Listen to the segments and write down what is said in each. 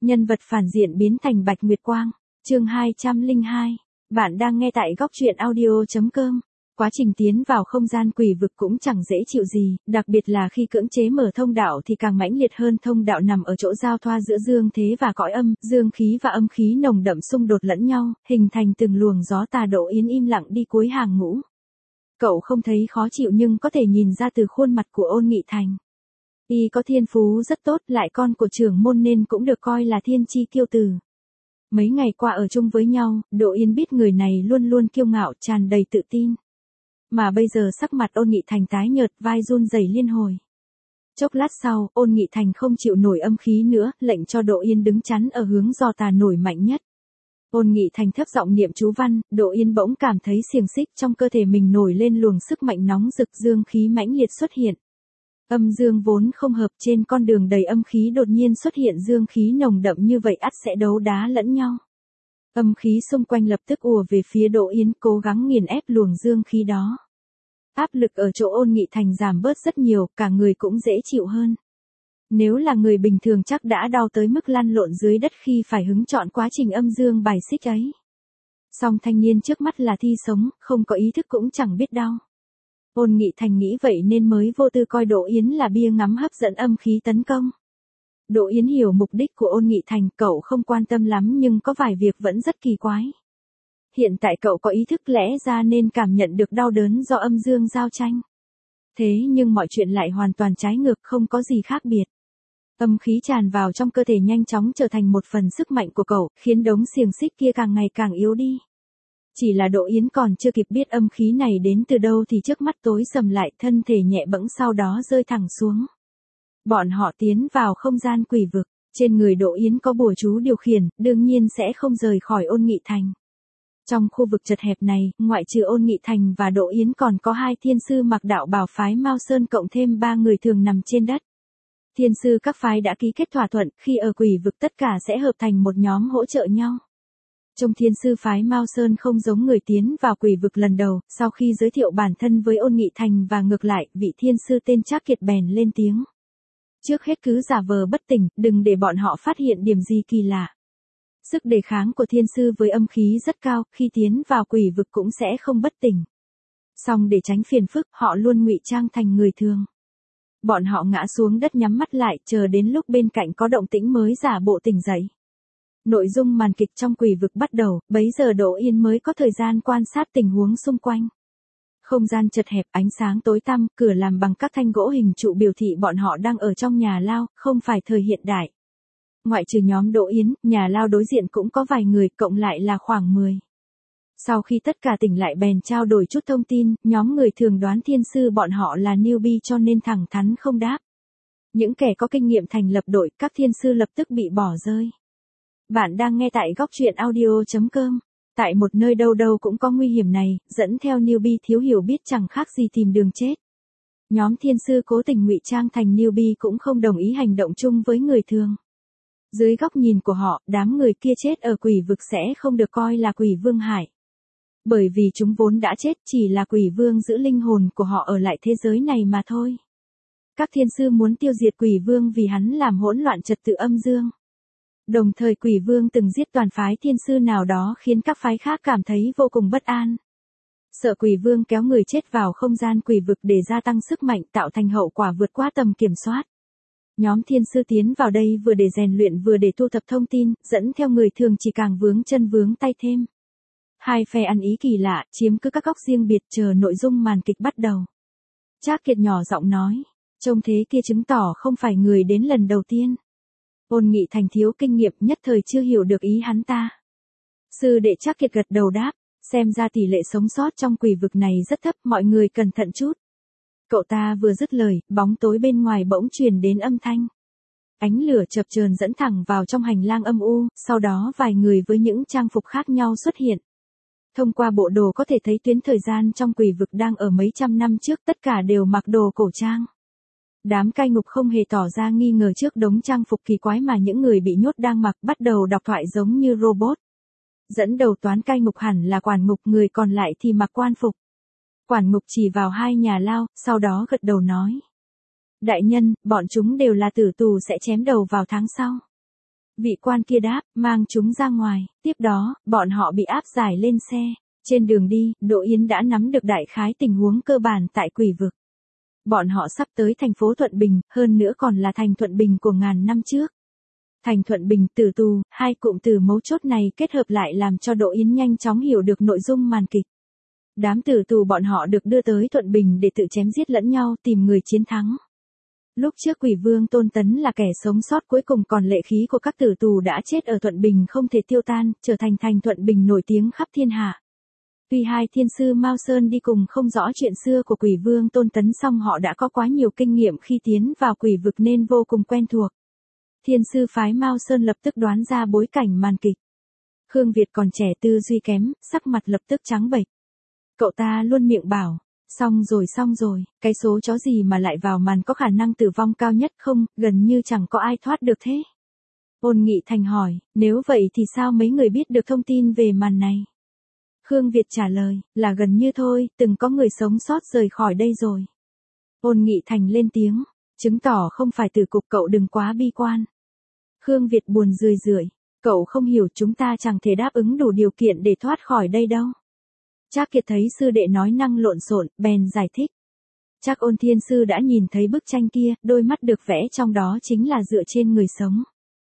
Nhân vật phản diện biến thành Bạch Nguyệt Quang. Chương 202. Bạn đang nghe tại góc truyện audio.com. Quá trình tiến vào không gian quỷ vực cũng chẳng dễ chịu gì, đặc biệt là khi cưỡng chế mở thông đạo thì càng mãnh liệt hơn. Thông đạo nằm ở chỗ giao thoa giữa dương thế và cõi âm, dương khí và âm khí nồng đậm xung đột lẫn nhau, hình thành từng luồng gió tà. Đỗ Yến im lặng đi cuối hàng ngũ. Cậu không thấy khó chịu nhưng có thể nhìn ra từ khuôn mặt của Ôn Nghị Thành. Y có thiên phú rất tốt, lại con của trưởng môn nên cũng được coi là thiên chi kiêu tử. Mấy ngày qua ở chung với nhau, Đỗ Yến biết người này luôn luôn kiêu ngạo, tràn đầy tự tin. Mà bây giờ sắc mặt Ôn Nghị Thành tái nhợt, vai run rẩy liên hồi. Chốc lát sau, Ôn Nghị Thành không chịu nổi âm khí nữa, lệnh cho Đỗ Yến đứng chắn ở hướng do tà nổi mạnh nhất. Ôn Nghị Thành thấp giọng niệm chú văn, Đỗ Yến bỗng cảm thấy xiềng xích trong cơ thể mình nổi lên luồng sức mạnh nóng rực, dương khí mãnh liệt xuất hiện. Âm dương vốn không hợp, trên con đường đầy âm khí đột nhiên xuất hiện dương khí nồng đậm như vậy ắt sẽ đấu đá lẫn nhau. Âm khí xung quanh lập tức ùa về phía Đỗ Yến, cố gắng nghiền ép luồng dương khí đó. Áp lực ở chỗ Ôn Nghị Thành giảm bớt rất nhiều, cả người cũng dễ chịu hơn. Nếu là người bình thường chắc đã đau tới mức lăn lộn dưới đất khi phải hứng chọn quá trình âm dương bài xích ấy. Song thanh niên trước mắt là thi sống, không có ý thức cũng chẳng biết đau. Ôn Nghị Thành nghĩ vậy nên mới vô tư coi Đỗ Yến là bia ngắm hấp dẫn âm khí tấn công. Đỗ Yến hiểu mục đích của Ôn Nghị Thành, cậu không quan tâm lắm nhưng có vài việc vẫn rất kỳ quái. Hiện tại cậu có ý thức lẽ ra nên cảm nhận được đau đớn do âm dương giao tranh. Thế nhưng mọi chuyện lại hoàn toàn trái ngược, không có gì khác biệt. Âm khí tràn vào trong cơ thể nhanh chóng trở thành một phần sức mạnh của cậu, khiến đống xiềng xích kia càng ngày càng yếu đi. Chỉ là Đỗ Yến còn chưa kịp biết âm khí này đến từ đâu thì trước mắt tối sầm lại, thân thể nhẹ bẫng sau đó rơi thẳng xuống. Bọn họ tiến vào không gian quỷ vực, trên người Đỗ Yến có bùa chú điều khiển, đương nhiên sẽ không rời khỏi Ôn Nghị Thành. Trong khu vực chật hẹp này, ngoại trừ Ôn Nghị Thành và Đỗ Yến còn có 2 thiên sư mặc đạo bào phái Mao Sơn cộng thêm 3 người thường nằm trên đất. Thiên sư các phái đã ký kết thỏa thuận, khi ở quỷ vực tất cả sẽ hợp thành một nhóm hỗ trợ nhau. Trong thiên sư phái Mao Sơn không giống người tiến vào quỷ vực lần đầu, sau khi giới thiệu bản thân với Ôn Nghị Thành và ngược lại, vị thiên sư tên Trác Kiệt bèn lên tiếng. Trước hết cứ giả vờ bất tỉnh, đừng để bọn họ phát hiện điểm gì kỳ lạ. Sức đề kháng của thiên sư với âm khí rất cao, khi tiến vào quỷ vực cũng sẽ không bất tỉnh. Song để tránh phiền phức, họ luôn ngụy trang thành người thường. Bọn họ ngã xuống đất nhắm mắt lại, chờ đến lúc bên cạnh có động tĩnh mới giả bộ tỉnh dậy. Nội dung màn kịch trong quỷ vực bắt đầu, bấy giờ Đỗ Yến mới có thời gian quan sát tình huống xung quanh. Không gian chật hẹp, ánh sáng tối tăm, cửa làm bằng các thanh gỗ hình trụ biểu thị bọn họ đang ở trong nhà lao, không phải thời hiện đại. Ngoại trừ nhóm Đỗ Yến, nhà lao đối diện cũng có vài người, cộng lại là khoảng 10. Sau khi tất cả tỉnh lại bèn trao đổi chút thông tin, nhóm người thường đoán thiên sư bọn họ là newbie cho nên thẳng thắn không đáp. Những kẻ có kinh nghiệm thành lập đội, các thiên sư lập tức bị bỏ rơi. Bạn đang nghe tại góc truyện audio.com. Tại một nơi đâu đâu cũng có nguy hiểm này, dẫn theo newbie thiếu hiểu biết chẳng khác gì tìm đường chết. Nhóm thiên sư cố tình ngụy trang thành newbie cũng không đồng ý hành động chung với người thường. Dưới góc nhìn của họ, đám người kia chết ở quỷ vực sẽ không được coi là quỷ vương hại. Bởi vì chúng vốn đã chết, chỉ là quỷ vương giữ linh hồn của họ ở lại thế giới này mà thôi. Các thiên sư muốn tiêu diệt quỷ vương vì hắn làm hỗn loạn trật tự âm dương. Đồng thời quỷ vương từng giết toàn phái thiên sư nào đó khiến các phái khác cảm thấy vô cùng bất an. Sợ quỷ vương kéo người chết vào không gian quỷ vực để gia tăng sức mạnh, tạo thành hậu quả vượt qua tầm kiểm soát. Nhóm thiên sư tiến vào đây vừa để rèn luyện vừa để thu thập thông tin, dẫn theo người thường chỉ càng vướng chân vướng tay thêm. Hai phe ăn ý kỳ lạ, chiếm cứ các góc riêng biệt chờ nội dung màn kịch bắt đầu. Trác Kiệt nhỏ giọng nói, trông thế kia chứng tỏ không phải người đến lần đầu tiên. Ôn Nghị Thành thiếu kinh nghiệm nhất thời chưa hiểu được ý hắn ta. Sư đệ Trác Kiệt gật đầu đáp, xem ra tỷ lệ sống sót trong quỷ vực này rất thấp, mọi người cẩn thận chút. Cậu ta vừa dứt lời, bóng tối bên ngoài bỗng truyền đến âm thanh. Ánh lửa chập chờn dẫn thẳng vào trong hành lang âm u, sau đó vài người với những trang phục khác nhau xuất hiện. Thông qua bộ đồ có thể thấy tuyến thời gian trong quỷ vực đang ở mấy trăm năm trước, tất cả đều mặc đồ cổ trang. Đám cai ngục không hề tỏ ra nghi ngờ trước đống trang phục kỳ quái mà những người bị nhốt đang mặc, bắt đầu đọc thoại giống như robot. Dẫn đầu toán cai ngục hẳn là quản ngục, người còn lại thì mặc quan phục. Quản ngục chỉ vào 2 nhà lao, sau đó gật đầu nói. Đại nhân, bọn chúng đều là tử tù sẽ chém đầu vào tháng sau. Vị quan kia đáp, mang chúng ra ngoài, tiếp đó, bọn họ bị áp giải lên xe. Trên đường đi, Đỗ Yến đã nắm được đại khái tình huống cơ bản tại quỷ vực. Bọn họ sắp tới thành phố Thuận Bình, hơn nữa còn là thành Thuận Bình của ngàn năm trước. Thành Thuận Bình, tử tù, hai cụm từ mấu chốt này kết hợp lại làm cho Đỗ Yến nhanh chóng hiểu được nội dung màn kịch. Đám tử tù bọn họ được đưa tới Thuận Bình để tự chém giết lẫn nhau tìm người chiến thắng. Lúc trước quỷ vương Tôn Tấn là kẻ sống sót cuối cùng, còn lệ khí của các tử tù đã chết ở Thuận Bình không thể tiêu tan, trở thành thành Thuận Bình nổi tiếng khắp thiên hạ. Tuy hai thiên sư Mao Sơn đi cùng không rõ chuyện xưa của quỷ vương Tôn Tấn, song họ đã có quá nhiều kinh nghiệm khi tiến vào quỷ vực nên vô cùng quen thuộc. Thiên sư phái Mao Sơn lập tức đoán ra bối cảnh màn kịch. Khương Việt còn trẻ, tư duy kém, sắc mặt lập tức trắng bệch. Cậu ta luôn miệng bảo, xong rồi, cái số chó gì mà lại vào màn, có khả năng tử vong cao nhất không, gần như chẳng có ai thoát được thế. Ôn Nghị Thành hỏi, nếu vậy thì sao mấy người biết được thông tin về màn này? Khương Việt trả lời, là gần như thôi, từng có người sống sót rời khỏi đây rồi. Ôn Nghị Thành lên tiếng, chứng tỏ không phải tử cục, cậu đừng quá bi quan. Khương Việt buồn rười rượi, cậu không hiểu, chúng ta chẳng thể đáp ứng đủ điều kiện để thoát khỏi đây đâu. Trác Kiệt thấy sư đệ nói năng lộn xộn, bèn giải thích. Trác Ôn Thiên sư đã nhìn thấy bức tranh kia, đôi mắt được vẽ trong đó chính là dựa trên người sống.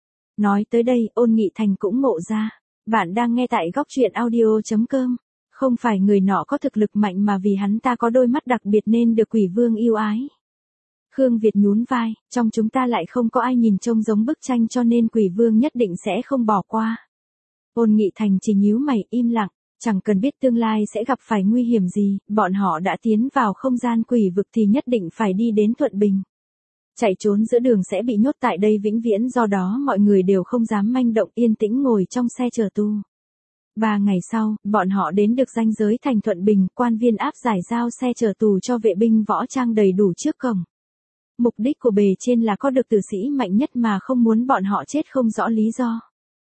Nói tới đây, Ôn Nghị Thành cũng ngộ ra. Bạn đang nghe tại góc truyện audio.com. Không phải người nọ có thực lực mạnh mà vì hắn ta có đôi mắt đặc biệt nên được quỷ vương yêu ái. Khương Việt nhún vai, trong chúng ta lại không có ai nhìn trông giống bức tranh cho nên quỷ vương nhất định sẽ không bỏ qua. Ôn Nghị Thành chỉ nhíu mày im lặng, chẳng cần biết tương lai sẽ gặp phải nguy hiểm gì, bọn họ đã tiến vào không gian quỷ vực thì nhất định phải đi đến Thuận Bình. Chạy trốn giữa đường sẽ bị nhốt tại đây vĩnh viễn, do đó mọi người đều không dám manh động, yên tĩnh ngồi trong xe chờ tù. 3 ngày sau, bọn họ đến được ranh giới thành Thuận Bình, quan viên áp giải giao xe chờ tù cho vệ binh võ trang đầy đủ trước cổng. Mục đích của bề trên là có được tử sĩ mạnh nhất mà không muốn bọn họ chết không rõ lý do.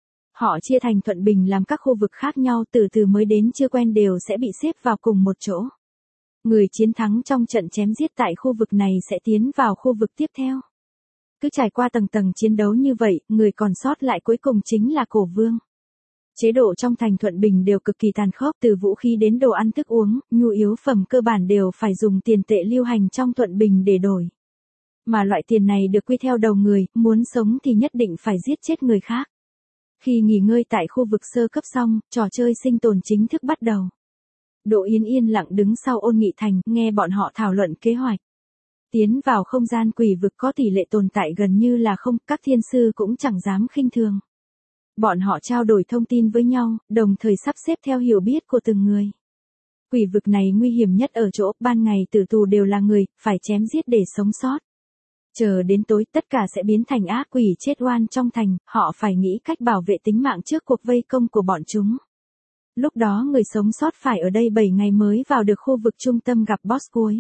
Họ chia thành Thuận Bình làm các khu vực khác nhau, từ từ mới đến chưa quen đều sẽ bị xếp vào cùng một chỗ. Người chiến thắng trong trận chém giết tại khu vực này sẽ tiến vào khu vực tiếp theo. Cứ trải qua tầng tầng chiến đấu như vậy, người còn sót lại cuối cùng chính là Cổ Vương. Chế độ trong thành Thuận Bình đều cực kỳ tàn khốc, từ vũ khí đến đồ ăn thức uống, nhu yếu phẩm cơ bản đều phải dùng tiền tệ lưu hành trong Thuận Bình để đổi. Mà loại tiền này được quy theo đầu người, muốn sống thì nhất định phải giết chết người khác. Khi nghỉ ngơi tại khu vực sơ cấp xong, trò chơi sinh tồn chính thức bắt đầu. Đỗ Yến yên lặng đứng sau Ôn Nghị Thành, nghe bọn họ thảo luận kế hoạch. Tiến vào không gian quỷ vực có tỷ lệ tồn tại gần như là không, các thiên sư cũng chẳng dám khinh thường. Bọn họ trao đổi thông tin với nhau, đồng thời sắp xếp theo hiểu biết của từng người. Quỷ vực này nguy hiểm nhất ở chỗ, ban ngày tử tù đều là người, phải chém giết để sống sót. Chờ đến tối tất cả sẽ biến thành ác quỷ chết oan trong thành, họ phải nghĩ cách bảo vệ tính mạng trước cuộc vây công của bọn chúng. Lúc đó người sống sót phải ở đây 7 ngày mới vào được khu vực trung tâm gặp boss cuối.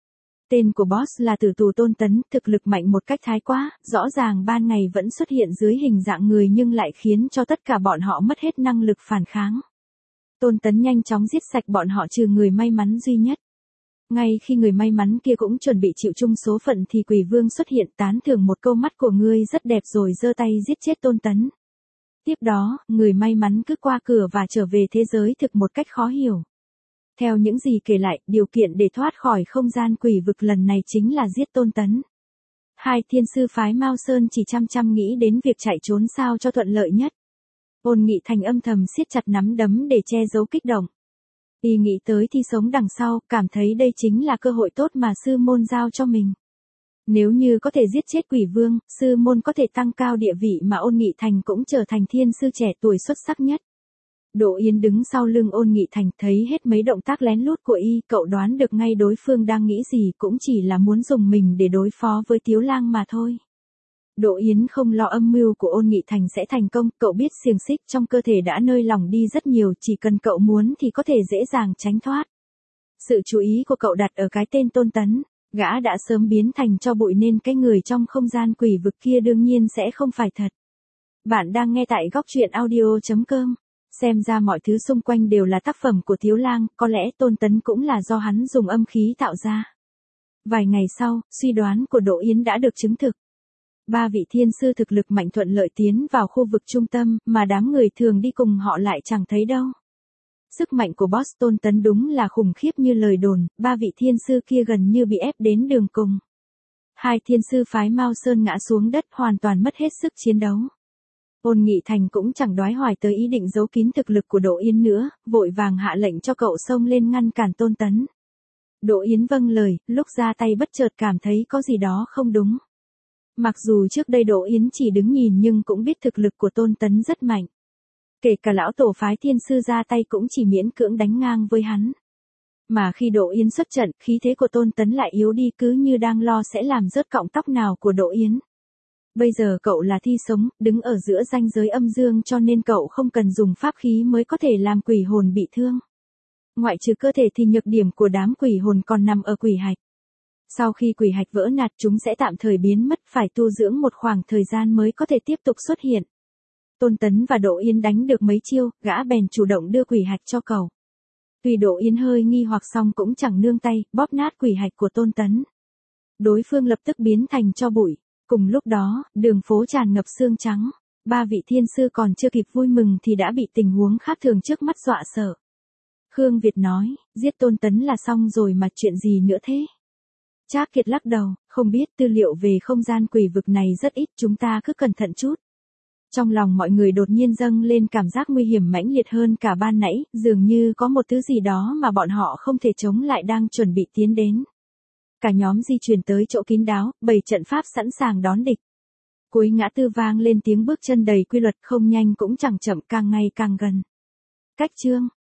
Tên của boss là tử tù Tôn Tấn, thực lực mạnh một cách thái quá, rõ ràng ban ngày vẫn xuất hiện dưới hình dạng người nhưng lại khiến cho tất cả bọn họ mất hết năng lực phản kháng. Tôn Tấn nhanh chóng giết sạch bọn họ trừ người may mắn duy nhất. Ngay khi người may mắn kia cũng chuẩn bị chịu chung số phận thì quỷ vương xuất hiện, tán thưởng một câu mắt của ngươi rất đẹp rồi giơ tay giết chết Tôn Tấn. Tiếp đó, người may mắn cứ qua cửa và trở về thế giới thực một cách khó hiểu. Theo những gì kể lại, điều kiện để thoát khỏi không gian quỷ vực lần này chính là giết Tôn Tấn. Hai thiên sư phái Mao Sơn chỉ chăm nghĩ đến việc chạy trốn sao cho thuận lợi nhất. Ôn Nghị Thành âm thầm siết chặt nắm đấm để che giấu kích động. Y nghĩ tới thi sống đằng sau, cảm thấy đây chính là cơ hội tốt mà sư môn giao cho mình. Nếu như có thể giết chết quỷ vương, sư môn có thể tăng cao địa vị mà Ôn Nghị Thành cũng trở thành thiên sư trẻ tuổi xuất sắc nhất. Đỗ Yến đứng sau lưng Ôn Nghị Thành thấy hết mấy động tác lén lút của y, cậu đoán được ngay đối phương đang nghĩ gì, cũng chỉ là muốn dùng mình để đối phó với Tiếu Lang mà thôi. Đỗ Yến không lo âm mưu của Ôn Nghị Thành sẽ thành công, cậu biết xiềng xích trong cơ thể đã nơi lỏng đi rất nhiều, chỉ cần cậu muốn thì có thể dễ dàng tránh thoát. Sự chú ý của cậu đặt ở cái tên Tôn Tấn, gã đã sớm biến thành tro bụi nên cái người trong không gian quỷ vực kia đương nhiên sẽ không phải thật. Bạn đang nghe tại góc truyện audio.com. Xem ra mọi thứ xung quanh đều là tác phẩm của Tiếu Lang, có lẽ Tôn Tấn cũng là do hắn dùng âm khí tạo ra. Vài ngày sau, suy đoán của Đỗ Yến đã được chứng thực. Ba vị thiên sư thực lực mạnh thuận lợi tiến vào khu vực trung tâm, mà đám người thường đi cùng họ lại chẳng thấy đâu. Sức mạnh của boss Tôn Tấn đúng là khủng khiếp như lời đồn, ba vị thiên sư kia gần như bị ép đến đường cùng. Hai thiên sư phái Mao Sơn ngã xuống đất hoàn toàn mất hết sức chiến đấu. Ôn Nghị Thành cũng chẳng đoái hoài tới ý định giấu kín thực lực của Đỗ Yến nữa, vội vàng hạ lệnh cho cậu xông lên ngăn cản Tôn Tấn. Đỗ Yến vâng lời, lúc ra tay bất chợt cảm thấy có gì đó không đúng. Mặc dù trước đây Đỗ Yến chỉ đứng nhìn nhưng cũng biết thực lực của Tôn Tấn rất mạnh. Kể cả lão tổ phái thiên sư ra tay cũng chỉ miễn cưỡng đánh ngang với hắn. Mà khi Đỗ Yến xuất trận, khí thế của Tôn Tấn lại yếu đi cứ như đang lo sẽ làm rớt cọng tóc nào của Đỗ Yến. Bây giờ cậu là thi sống, đứng ở giữa ranh giới âm dương cho nên cậu không cần dùng pháp khí mới có thể làm quỷ hồn bị thương. Ngoại trừ cơ thể thì nhược điểm của đám quỷ hồn còn nằm ở quỷ hạch. Sau khi quỷ hạch vỡ nát chúng sẽ tạm thời biến mất, phải tu dưỡng một khoảng thời gian mới có thể tiếp tục xuất hiện. Tôn Tấn và Đỗ Yến đánh được mấy chiêu, gã bèn chủ động đưa quỷ hạch cho cậu. Tuy Đỗ Yến hơi nghi hoặc xong cũng chẳng nương tay, bóp nát quỷ hạch của Tôn Tấn. Đối phương lập tức biến thành tro bụi. Cùng lúc đó, đường phố tràn ngập sương trắng. Ba vị thiên sư còn chưa kịp vui mừng thì đã bị tình huống khác thường trước mắt dọa sợ. Khương Việt nói, giết Tôn Tấn là xong rồi mà chuyện gì nữa thế? Trác Kiệt lắc đầu, không biết, tư liệu về không gian quỷ vực này rất ít, chúng ta cứ cẩn thận chút. Trong lòng mọi người đột nhiên dâng lên cảm giác nguy hiểm mãnh liệt hơn cả ban nãy, dường như có một thứ gì đó mà bọn họ không thể chống lại đang chuẩn bị tiến đến. Cả nhóm di chuyển tới chỗ kín đáo, bày trận pháp sẵn sàng đón địch. Cuối ngã tư vang lên tiếng bước chân đầy quy luật, không nhanh cũng chẳng chậm, càng ngày càng gần. Cách chương